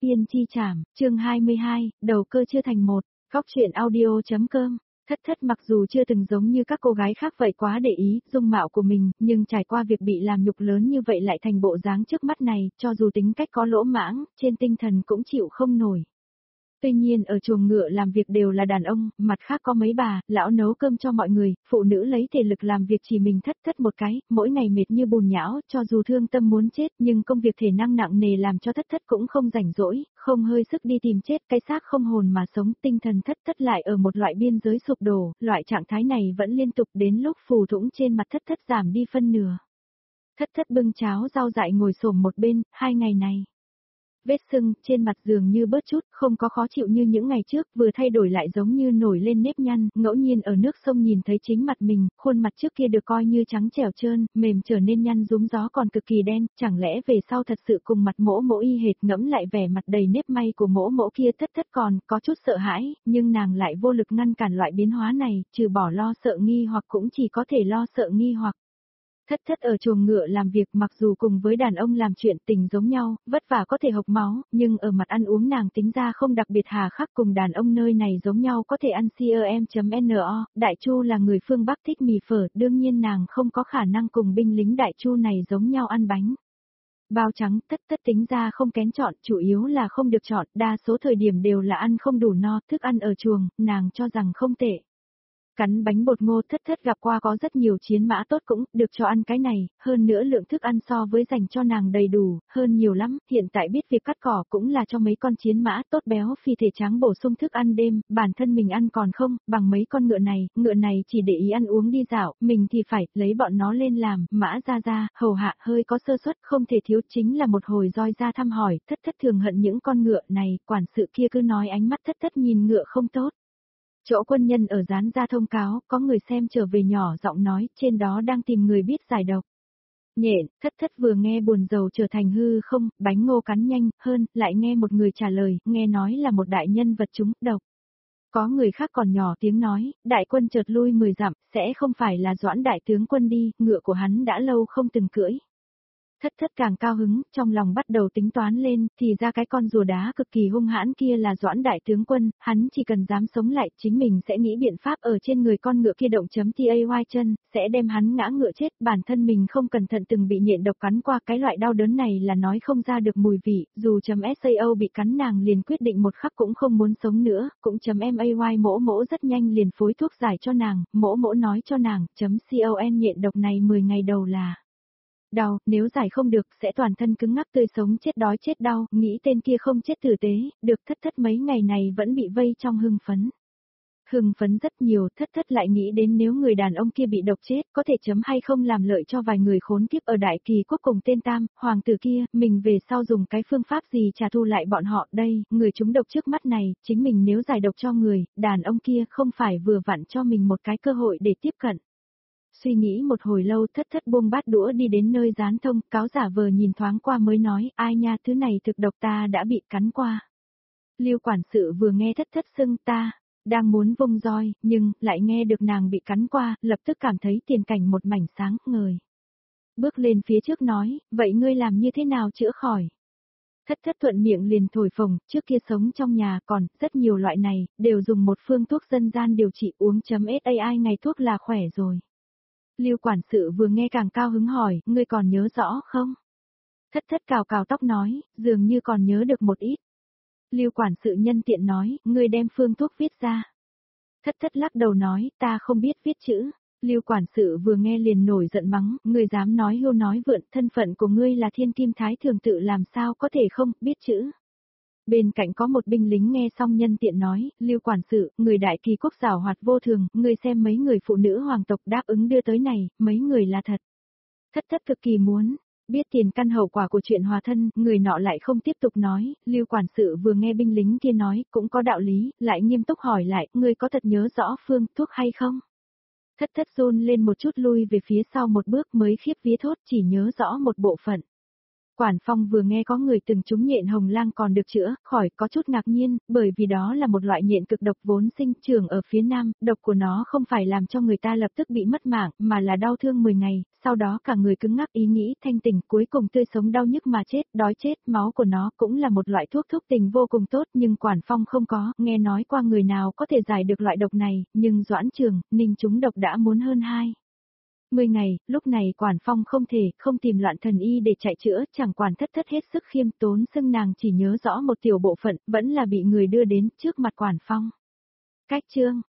Tiên chi trảm, chương 22, đầu cơ chưa thành một, góc truyện audio.com. Thất thất mặc dù chưa từng giống như các cô gái khác vậy quá để ý dung mạo của mình, nhưng trải qua việc bị làm nhục lớn như vậy lại thành bộ dáng trước mắt này, cho dù tính cách có lỗ mãng, trên tinh thần cũng chịu không nổi. Tuy nhiên ở chuồng ngựa làm việc đều là đàn ông, mặt khác có mấy bà, lão nấu cơm cho mọi người, phụ nữ lấy thể lực làm việc chỉ mình thất thất một cái, mỗi ngày mệt như bùn nhão, cho dù thương tâm muốn chết nhưng công việc thể năng nặng nề làm cho thất thất cũng không rảnh rỗi, không hơi sức đi tìm chết, cái xác không hồn mà sống, tinh thần thất thất lại ở một loại biên giới sụp đổ, loại trạng thái này vẫn liên tục đến lúc phù thủng trên mặt thất thất giảm đi phân nửa. Thất thất bưng cháo rau dại ngồi xổm một bên, 2 ngày này. Vết sưng trên mặt dường như bớt chút, không có khó chịu như những ngày trước, vừa thay đổi lại giống như nổi lên nếp nhăn, ngẫu nhiên ở nước sông nhìn thấy chính mặt mình, khuôn mặt trước kia được coi như trắng trẻo trơn, mềm trở nên nhăn rúm gió còn cực kỳ đen, chẳng lẽ về sau thật sự cùng mặt mỗ mỗ y hệt. Ngẫm lại vẻ mặt đầy nếp may của mỗ mỗ kia, thất thất còn có chút sợ hãi, nhưng nàng lại vô lực ngăn cản loại biến hóa này, trừ bỏ lo sợ nghi hoặc cũng chỉ có thể lo sợ nghi hoặc. Thất thất ở chuồng ngựa làm việc mặc dù cùng với đàn ông làm chuyện tình giống nhau, vất vả có thể hộc máu, nhưng ở mặt ăn uống nàng tính ra không đặc biệt hà khắc cùng đàn ông nơi này giống nhau có thể ăn com.no, Đại Chu là người phương Bắc thích mì phở, đương nhiên nàng không có khả năng cùng binh lính Đại Chu này giống nhau ăn bánh. Bao trắng, thất thất tính ra không kén chọn, chủ yếu là không được chọn, đa số thời điểm đều là ăn không đủ no, thức ăn ở chuồng, nàng cho rằng không tệ. Cắn bánh bột ngô, thất thất gặp qua có rất nhiều chiến mã tốt cũng được cho ăn cái này, hơn nữa lượng thức ăn so với dành cho nàng đầy đủ, hơn nhiều lắm, hiện tại biết việc cắt cỏ cũng là cho mấy con chiến mã tốt béo phi thể trắng bổ sung thức ăn đêm, bản thân mình ăn còn không, bằng mấy con ngựa này chỉ để ý ăn uống đi dạo, mình thì phải lấy bọn nó lên làm, mã ra, hầu hạ hơi có sơ suất không thể thiếu chính là một hồi roi ra thăm hỏi, thất thất thường hận những con ngựa này, quản sự kia cứ nói ánh mắt thất thất nhìn ngựa không tốt. Chỗ quân nhân ở dán ra thông cáo, có người xem trở về nhỏ giọng nói, trên đó đang tìm người biết giải độc. Nhện, thất thất vừa nghe buồn rầu trở thành hư không, bánh ngô cắn nhanh, hơn, lại nghe một người trả lời, nghe nói là một đại nhân vật trúng độc. Có người khác còn nhỏ tiếng nói, đại quân chợt lui 10 dặm, sẽ không phải là Doãn đại tướng quân đi, ngựa của hắn đã lâu không từng cưỡi. Thất thất càng cao hứng, trong lòng bắt đầu tính toán lên, thì ra cái con rùa đá cực kỳ hung hãn kia là Doãn đại tướng quân, hắn chỉ cần dám sống lại, chính mình sẽ nghĩ biện pháp ở trên người con ngựa kia động chấm tay chân, sẽ đem hắn ngã ngựa chết, bản thân mình không cẩn thận từng bị nhện độc cắn qua, cái loại đau đớn này là nói không ra được mùi vị, dù sao bị cắn nàng liền quyết định một khắc cũng không muốn sống nữa, cũng may mỗ mỗ rất nhanh liền phối thuốc giải cho nàng, mỗ mỗ nói cho nàng, con nhện độc này 10 ngày đầu là đau, nếu giải không được sẽ toàn thân cứng ngắc tươi sống chết đói chết đau, nghĩ tên kia không chết tử tế, được thất thất mấy ngày này vẫn bị vây trong hưng phấn. Hưng phấn rất nhiều, thất thất lại nghĩ đến nếu người đàn ông kia bị độc chết, có thể chấm hay không làm lợi cho vài người khốn kiếp ở đại kỳ quốc cùng tên Tam, hoàng tử kia, mình về sau dùng cái phương pháp gì trả thù lại bọn họ đây, người chúng độc trước mắt này, chính mình nếu giải độc cho người, đàn ông kia không phải vừa vặn cho mình một cái cơ hội để tiếp cận. Suy nghĩ một hồi lâu thất thất buông bát đũa đi đến nơi dán thông, cáo giả vờ nhìn thoáng qua mới nói, ai nha thứ này thực độc ta đã bị cắn qua. Lưu quản sự vừa nghe thất thất xưng ta, đang muốn vung roi, nhưng, lại nghe được nàng bị cắn qua, lập tức cảm thấy tiền cảnh một mảnh sáng ngời. Bước lên phía trước nói, vậy ngươi làm như thế nào chữa khỏi? Thất thất thuận miệng liền thổi phồng, trước kia sống trong nhà còn, rất nhiều loại này, đều dùng một phương thuốc dân gian điều trị uống .sai ngày thuốc là khỏe rồi. Lưu quản sự vừa nghe càng cao hứng hỏi, ngươi còn nhớ rõ không? Thất thất cào cào tóc nói, dường như còn nhớ được một ít. Lưu quản sự nhân tiện nói, ngươi đem phương thuốc viết ra. Thất thất lắc đầu nói, ta không biết viết chữ. Lưu quản sự vừa nghe liền nổi giận mắng, ngươi dám nói hưu nói vượn, thân phận của ngươi là thiên kim thái thường tự làm sao có thể không biết chữ. Bên cạnh có một binh lính nghe xong nhân tiện nói, Lưu quản sự, người đại kỳ quốc giảo hoạt vô thường, ngươi xem mấy người phụ nữ hoàng tộc đáp ứng đưa tới này, mấy người là thật. Thất thất cực kỳ muốn biết tiền căn hậu quả của chuyện hòa thân, người nọ lại không tiếp tục nói, Lưu quản sự vừa nghe binh lính kia nói, cũng có đạo lý, lại nghiêm túc hỏi lại, ngươi có thật nhớ rõ phương thuốc hay không? Thất thất run lên một chút lui về phía sau một bước mới khiếp vía thốt chỉ nhớ rõ một bộ phận. Quản Phong vừa nghe có người từng trúng nhện hồng lang còn được chữa khỏi có chút ngạc nhiên, bởi vì đó là một loại nhện cực độc vốn sinh trưởng ở phía nam, độc của nó không phải làm cho người ta lập tức bị mất mạng, mà là đau thương 10 ngày, sau đó cả người cứng ngắc ý nghĩ thanh tỉnh cuối cùng tươi sống đau nhức mà chết, đói chết, máu của nó cũng là một loại thuốc thúc tình vô cùng tốt nhưng Quản Phong không có, nghe nói qua người nào có thể giải được loại độc này, nhưng Doãn Trường, Ninh trúng độc đã muốn hơn 10 ngày, lúc này Quản Phong không tìm Loạn Thần Y để chạy chữa, chẳng quản thất thất hết sức khiêm tốn xưng nàng chỉ nhớ rõ một tiểu bộ phận, vẫn là bị người đưa đến trước mặt Quản Phong. Cách chương